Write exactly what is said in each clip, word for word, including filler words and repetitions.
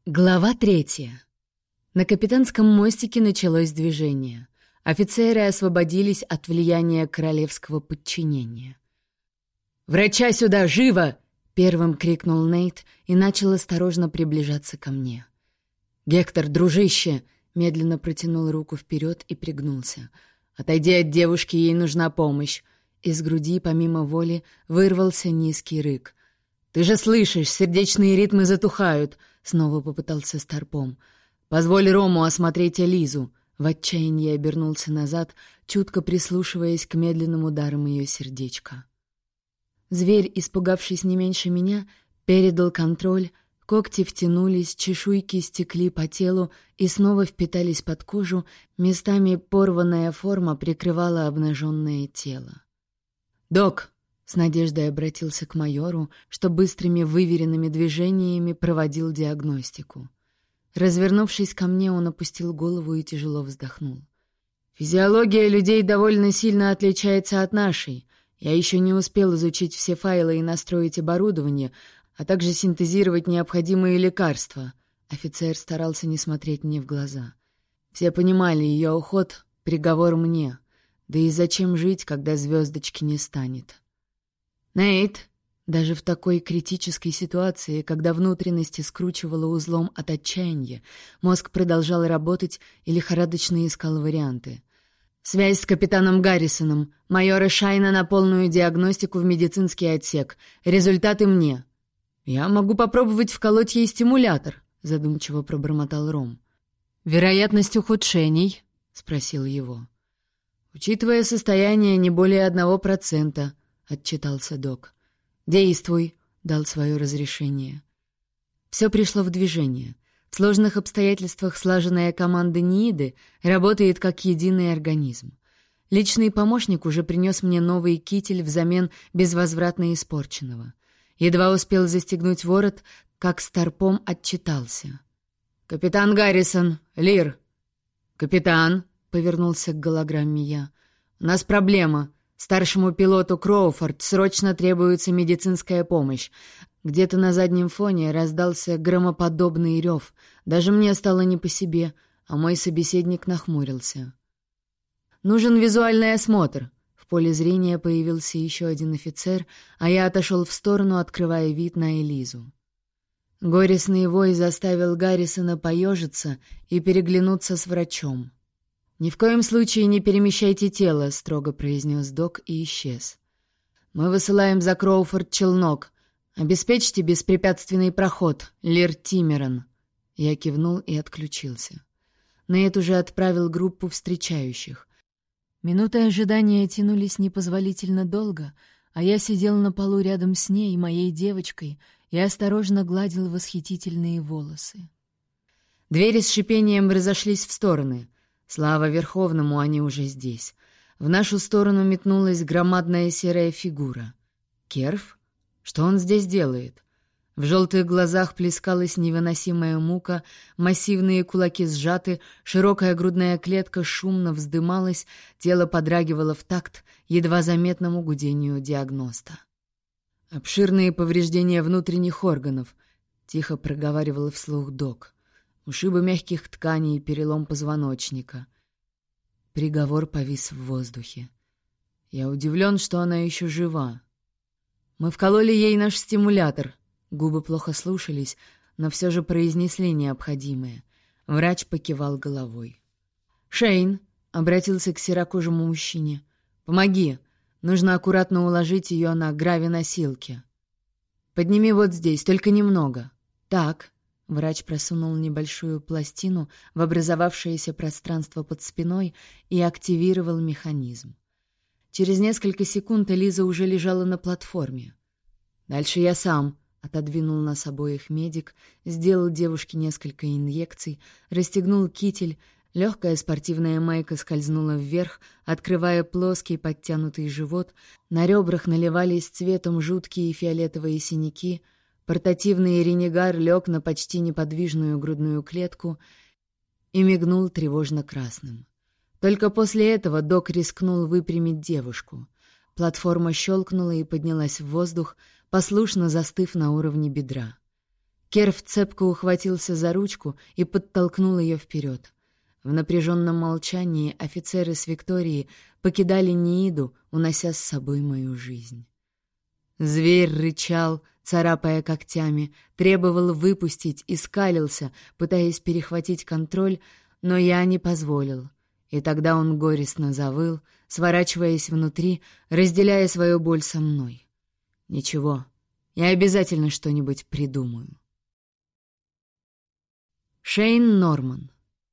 Глава третья. На капитанском мостике началось движение. Офицеры освободились от влияния королевского подчинения. «Врача сюда, живо!» — первым крикнул Нейт и начал осторожно приближаться ко мне. «Гектор, дружище!» — медленно протянул руку вперед и пригнулся. «Отойди от девушки, ей нужна помощь!» Из груди, помимо воли, вырвался низкий рык. «Ты же слышишь, сердечные ритмы затухают!» — снова попытался Старпом. «Позволь Рому осмотреть Элизу!» В отчаянии обернулся назад, чутко прислушиваясь к медленным ударам ее сердечка. Зверь, испугавшись не меньше меня, передал контроль, когти втянулись, чешуйки стекли по телу и снова впитались под кожу, местами порванная форма прикрывала обнаженное тело. «Док!» — с надеждой обратился к майору, что быстрыми выверенными движениями проводил диагностику. Развернувшись ко мне, он опустил голову и тяжело вздохнул. «Физиология людей довольно сильно отличается от нашей. Я еще не успел изучить все файлы и настроить оборудование, а также синтезировать необходимые лекарства». Офицер старался не смотреть мне в глаза. Все понимали, ее уход — приговор мне. Да и зачем жить, когда звездочки не станет? «Нейт!» Даже в такой критической ситуации, когда внутренности скручивало узлом от отчаяния, мозг продолжал работать и лихорадочно искал варианты. «Связь с капитаном Гаррисоном. Майора Шайна на полную диагностику в медицинский отсек. Результаты мне». «Я могу попробовать вколоть ей стимулятор», — задумчиво пробормотал Ром. «Вероятность ухудшений?» — спросил его. «Учитывая состояние, не более одного процента», — отчитался док. «Действуй», — дал свое разрешение. Все пришло в движение. В сложных обстоятельствах слаженная команда НИИДы работает как единый организм. Личный помощник уже принес мне новый китель взамен безвозвратно испорченного. Едва успел застегнуть ворот, как Старпом отчитался. «Капитан Гаррисон, Лир!» «Капитан!» — повернулся к голограмме я. «У нас проблема. Старшему пилоту Кроуфорд срочно требуется медицинская помощь. Где-то на заднем фоне раздался громоподобный рев. Даже мне стало не по себе, а мой собеседник нахмурился. «Нужен визуальный осмотр». В поле зрения появился еще один офицер, а я отошел в сторону, открывая вид на Элизу. Горестный вой заставил Гаррисона поежиться и переглянуться с врачом. «Ни в коем случае не перемещайте тело», — строго произнес док и исчез. «Мы высылаем за Кроуфорд челнок. Обеспечьте беспрепятственный проход, Лир Тимерон». Я кивнул и отключился. Нейт уже отправил группу встречающих. Минуты ожидания тянулись непозволительно долго, а я сидел на полу рядом с ней, моей девочкой, и осторожно гладил восхитительные волосы. Двери с шипением разошлись в стороны. Слава Верховному, они уже здесь. В нашу сторону метнулась громадная серая фигура. Керф? Что он здесь делает? В желтых глазах плескалась невыносимая мука, массивные кулаки сжаты, широкая грудная клетка шумно вздымалась, тело подрагивало в такт едва заметному гудению диагноста. «Обширные повреждения внутренних органов», — тихо проговаривал вслух док. «Ушибы мягких тканей и перелом позвоночника». Приговор повис в воздухе. Я удивлен, что она еще жива. «Мы вкололи ей наш стимулятор». Губы плохо слушались, но все же произнесли необходимое. Врач покивал головой. «Шейн», — обратился к серокожему мужчине, — «помоги. Нужно аккуратно уложить ее на гравиносилке. Подними вот здесь, только немного. Так». Врач просунул небольшую пластину в образовавшееся пространство под спиной и активировал механизм. Через несколько секунд Элиза уже лежала на платформе. «Дальше я сам», — отодвинул нас обоих медик, сделал девушке несколько инъекций, расстегнул китель, легкая спортивная майка скользнула вверх, открывая плоский подтянутый живот, на ребрах наливались цветом жуткие фиолетовые синяки. Портативный ренегар лег на почти неподвижную грудную клетку и мигнул тревожно красным. Только после этого док рискнул выпрямить девушку. Платформа щелкнула и поднялась в воздух, послушно застыв на уровне бедра. Керв цепко ухватился за ручку и подтолкнул ее вперед. В напряженном молчании офицеры с Викторией покидали Нииду, унося с собой мою жизнь. Зверь рычал, царапая когтями, требовал выпустить и скалился, пытаясь перехватить контроль, но я не позволил. И тогда он горестно завыл, сворачиваясь внутри, разделяя свою боль со мной. Ничего, я обязательно что-нибудь придумаю. Шейн Норман.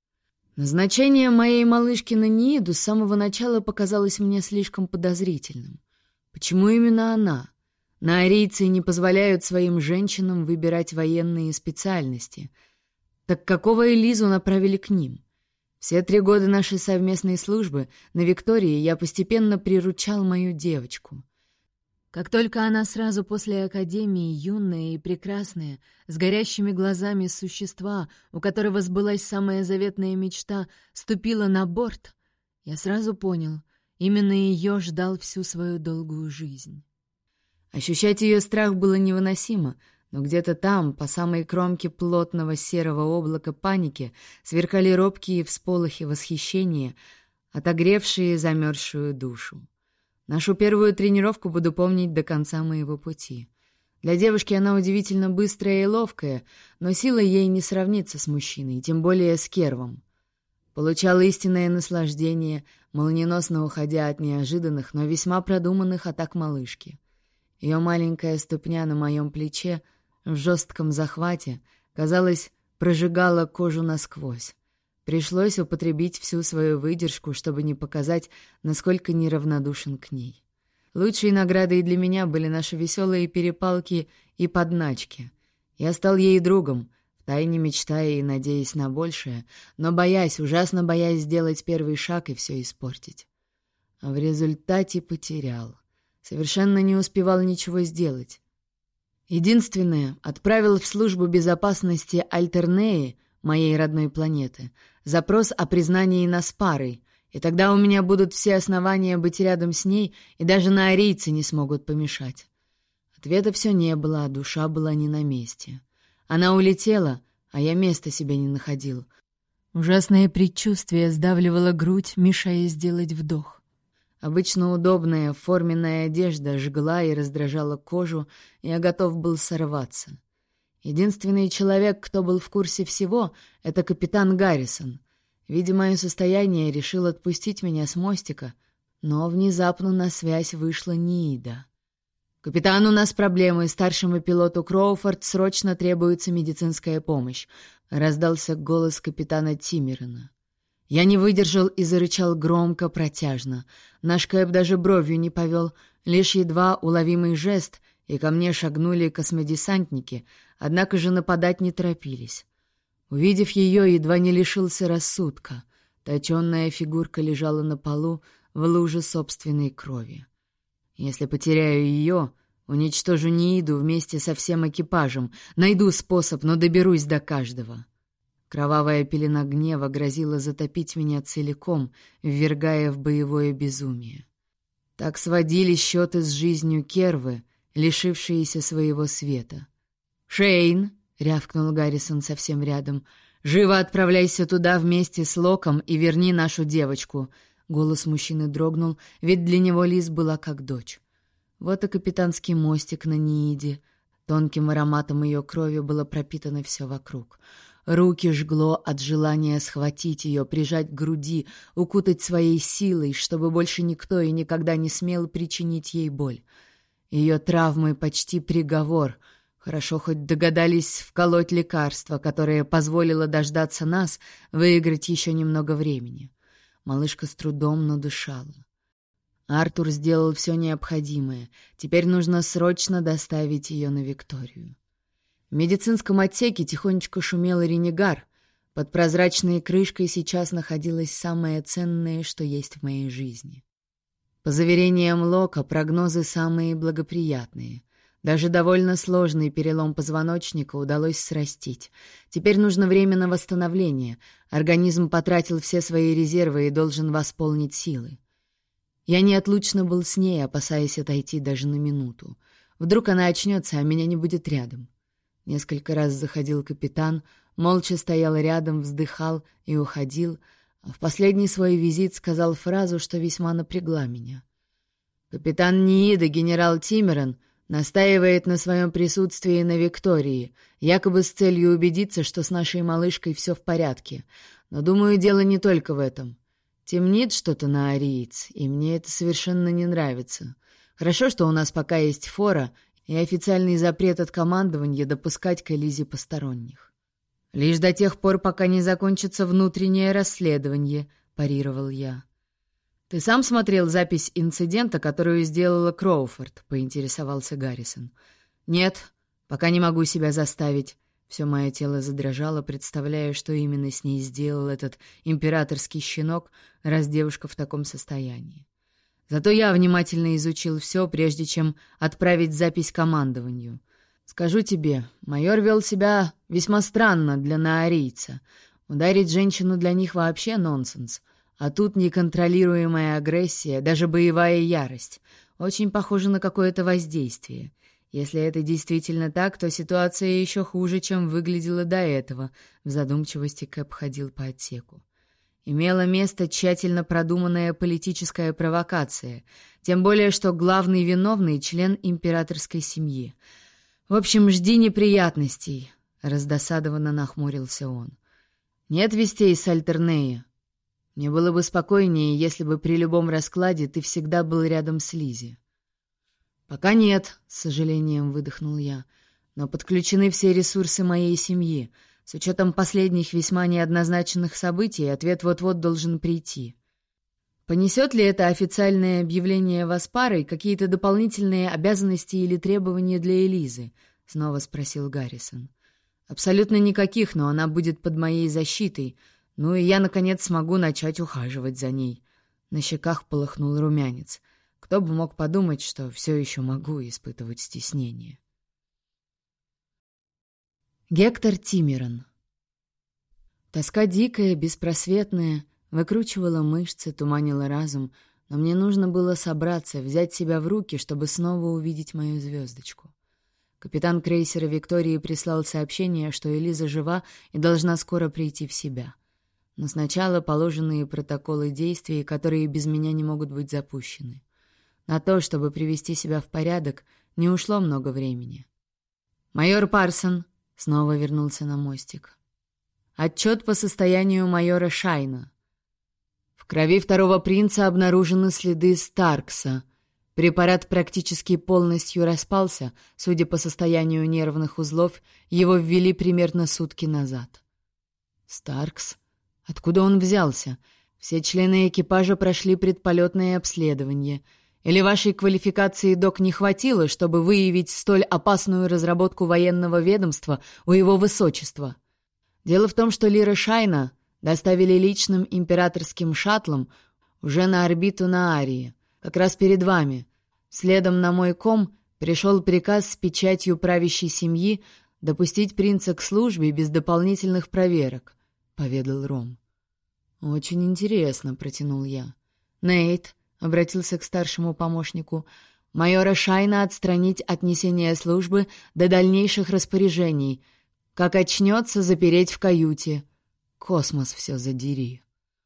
Назначение моей малышки на Нииду с самого начала показалось мне слишком подозрительным. Почему именно она? Наорийцы не позволяют своим женщинам выбирать военные специальности. Так какого Элизу направили к ним? Все три года нашей совместной службы на Виктории я постепенно приручал мою девочку. Как только она сразу после академии, юная и прекрасная, с горящими глазами существа, у которого сбылась самая заветная мечта, ступила на борт, я сразу понял, именно ее ждал всю свою долгую жизнь. Ощущать ее страх было невыносимо, но где-то там, по самой кромке плотного серого облака паники, сверкали робкие всполохи восхищения, отогревшие замерзшую душу. Нашу первую тренировку буду помнить до конца моего пути. Для девушки она удивительно быстрая и ловкая, но сила ей не сравнится с мужчиной, тем более с Кервом. Получала истинное наслаждение, молниеносно уходя от неожиданных, но весьма продуманных атак малышки. Ее маленькая ступня на моем плече в жестком захвате, казалось, прожигала кожу насквозь. Пришлось употребить всю свою выдержку, чтобы не показать, насколько неравнодушен к ней. Лучшей наградой для меня были наши веселые перепалки и подначки. Я стал ей другом, втайне мечтая и надеясь на большее, но боясь, ужасно боясь сделать первый шаг и все испортить. А в результате потерял. Совершенно не успевал ничего сделать. Единственное, отправил в службу безопасности Альтернеи, моей родной планеты, запрос о признании нас парой, и тогда у меня будут все основания быть рядом с ней, и даже наорийцы не смогут помешать. Ответа все не было, а душа была не на месте. Она улетела, а я места себе не находил. Ужасное предчувствие сдавливало грудь, мешая сделать вдох. Обычно удобная форменная одежда жгла и раздражала кожу, и я готов был сорваться. Единственный человек, кто был в курсе всего, — это капитан Гаррисон. Видя мое состояние, решил отпустить меня с мостика, но внезапно на связь вышла Ниида. «Капитан, у нас проблемы. Старшему пилоту Кроуфорд срочно требуется медицинская помощь», — раздался голос капитана Тиммерена. Я не выдержал и зарычал громко, протяжно. Наш Кэп даже бровью не повел, лишь едва уловимый жест, и ко мне шагнули космодесантники, однако же нападать не торопились. Увидев ее, едва не лишился рассудка. Точенная фигурка лежала на полу в луже собственной крови. Если потеряю ее, уничтожу Нииду вместе со всем экипажем, найду способ, но доберусь до каждого. Кровавая пелена гнева грозила затопить меня целиком, ввергая в боевое безумие. Так сводили счеты с жизнью Кервы, лишившиеся своего света. «Шейн!» — рявкнул Гаррисон совсем рядом. «Живо отправляйся туда вместе с Локом и верни нашу девочку!» Голос мужчины дрогнул, ведь для него Лиз была как дочь. Вот и капитанский мостик на Нииде. Тонким ароматом ее крови было пропитано все вокруг. Руки жгло от желания схватить ее, прижать к груди, укутать своей силой, чтобы больше никто и никогда не смел причинить ей боль. Ее травмы почти приговор. Хорошо хоть догадались вколоть лекарство, которое позволило дождаться нас, выиграть еще немного времени. Малышка с трудом, но дышала. Артур сделал все необходимое. Теперь нужно срочно доставить ее на Викторию. В медицинском отсеке тихонечко шумел ренегар. Под прозрачной крышкой сейчас находилось самое ценное, что есть в моей жизни. По заверениям Лока, прогнозы самые благоприятные. Даже довольно сложный перелом позвоночника удалось срастить. Теперь нужно время на восстановление. Организм потратил все свои резервы и должен восполнить силы. Я неотлучно был с ней, опасаясь отойти даже на минуту. Вдруг она очнется, а меня не будет рядом. Несколько раз заходил капитан, молча стоял рядом, вздыхал и уходил, а в последний свой визит сказал фразу, что весьма напрягла меня. «Капитан НИИДа генерал Тимерон настаивает на своем присутствии на Виктории, якобы с целью убедиться, что с нашей малышкой все в порядке. Но, думаю, дело не только в этом. Темнит что-то на ариец, и мне это совершенно не нравится. Хорошо, что у нас пока есть фора и официальный запрет от командования допускать к Элизе посторонних. Лишь до тех пор, пока не закончится внутреннее расследование», — парировал я. «Ты сам смотрел запись инцидента, которую сделала Кроуфорд?» — поинтересовался Гаррисон. «Нет, пока не могу себя заставить». Все мое тело задрожало, представляя, что именно с ней сделал этот императорский щенок, раз девушка в таком состоянии. Зато я внимательно изучил все, прежде чем отправить запись командованию. Скажу тебе, майор вел себя весьма странно для наорийца. Ударить женщину для них вообще нонсенс. А тут неконтролируемая агрессия, даже боевая ярость. Очень похоже на какое-то воздействие. Если это действительно так, то ситуация еще хуже, чем выглядела до этого. В задумчивости Кэп ходил по отсеку. Имела место тщательно продуманная политическая провокация, тем более, что главный виновный — член императорской семьи. В общем, жди неприятностей, — раздосадованно нахмурился он. Нет вестей с Альтернея. Мне было бы спокойнее, если бы при любом раскладе ты всегда был рядом с Лизи. Пока нет, — с сожалением выдохнул я, — но подключены все ресурсы моей семьи. С учетом последних весьма неоднозначных событий, ответ вот-вот должен прийти. Понесет ли это официальное объявление вас парой какие-то дополнительные обязанности или требования для Элизы? Снова спросил Гаррисон. Абсолютно никаких, но она будет под моей защитой. Ну и я, наконец, смогу начать ухаживать за ней. На щеках полыхнул румянец. Кто бы мог подумать, что все еще могу испытывать стеснение. Гектор Тимерон. Тоска дикая, беспросветная, выкручивала мышцы, туманила разум, но мне нужно было собраться, взять себя в руки, чтобы снова увидеть мою звездочку. Капитан крейсера «Виктории» прислал сообщение, что Элиза жива и должна скоро прийти в себя. Но сначала положенные протоколы действий, которые без меня не могут быть запущены. На то, чтобы привести себя в порядок, не ушло много времени. «Майор Парсон!» — снова вернулся на мостик. «Отчет по состоянию майора Шайна. В крови второго принца обнаружены следы Старкса. Препарат практически полностью распался, судя по состоянию нервных узлов, его ввели примерно сутки назад». «Старкс? Откуда он взялся? Все члены экипажа прошли предполетное обследование. Или вашей квалификации, док, не хватило, чтобы выявить столь опасную разработку военного ведомства у его высочества? Дело в том, что Лира Шайна доставили личным императорским шаттлом уже на орбиту на Арии, как раз перед вами. Следом на мой ком пришел приказ с печатью правящей семьи допустить принца к службе без дополнительных проверок», — поведал Ром. «Очень интересно», — протянул я. «Нейт», — обратился к старшему помощнику, — «майора Шайна отстранить от несения службы до дальнейших распоряжений. Как очнется, запереть в каюте. Космос все задери».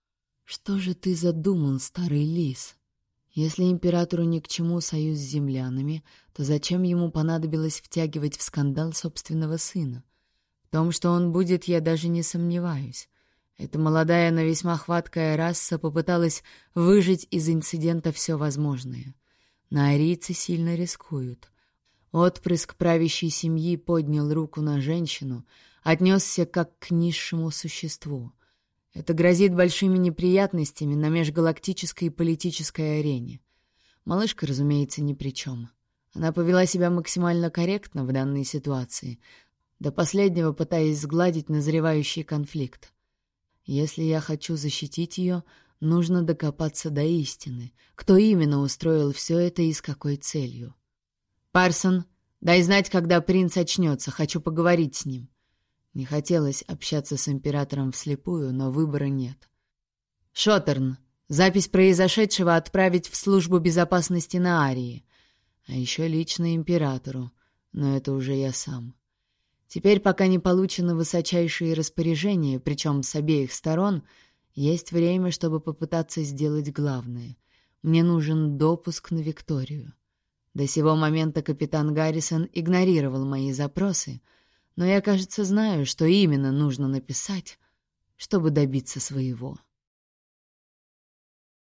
«Что же ты задумал, старый лис? Если императору ни к чему союз с землянами, то зачем ему понадобилось втягивать в скандал собственного сына? В том, что он будет, я даже не сомневаюсь. Эта молодая, но весьма хваткая раса попыталась выжить из инцидента все возможное. Наорийцы сильно рискуют. Отпрыск правящей семьи поднял руку на женщину, отнесся как к низшему существу. Это грозит большими неприятностями на межгалактической политической арене. Малышка, разумеется, ни при чем. Она повела себя максимально корректно в данной ситуации, до последнего пытаясь сгладить назревающий конфликт. Если я хочу защитить ее, нужно докопаться до истины. Кто именно устроил все это и с какой целью? «Парсон, дай знать, когда принц очнется. Хочу поговорить с ним». Не хотелось общаться с императором вслепую, но выбора нет. «Шоттерн, запись произошедшего отправить в службу безопасности на Арии. А еще лично императору, но это уже я сам. Теперь, пока не получены высочайшие распоряжения, причем с обеих сторон, есть время, чтобы попытаться сделать главное. Мне нужен допуск на Викторию. До сего момента капитан Гаррисон игнорировал мои запросы, но я, кажется, знаю, что именно нужно написать, чтобы добиться своего.